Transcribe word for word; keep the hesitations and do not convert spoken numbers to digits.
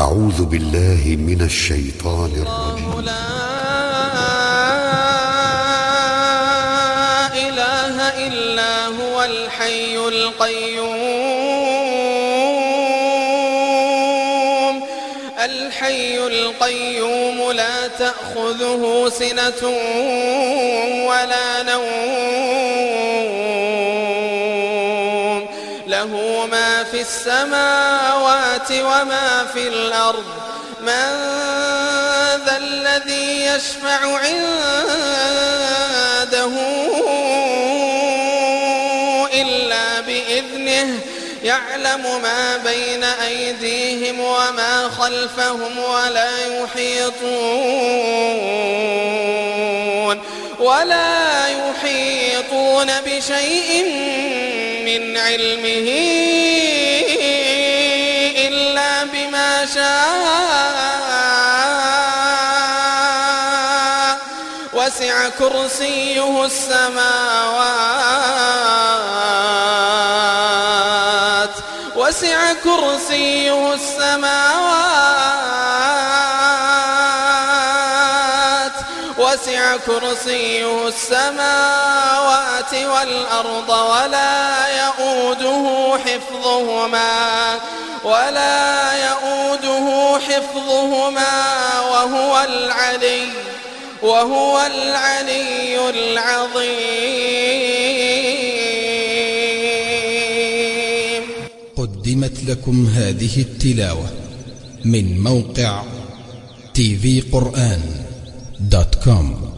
أعوذ بالله من الشيطان الرجيم. الله لا إله إلا هو الحي القيوم الحي القيوم لا تأخذه سنة ولا نوم له ما في السماوات وما في الأرض من ذا الذي يشفع عنده إلا بإذنه يعلم ما بين أيديهم وما خلفهم ولا يحيطون ولا يحيطون بشيء من علمه إلا بما شاء وسع كرسيه السماوات وسع كرسيه السماوات وسع كرسيه السماوات والأرض ولا يؤوده حفظهما ولا يؤوده حفظهما وهو العلي وهو العلي العظيم. قدمت لكم هذه التلاوة من موقع تي في قرآن دوت كوم.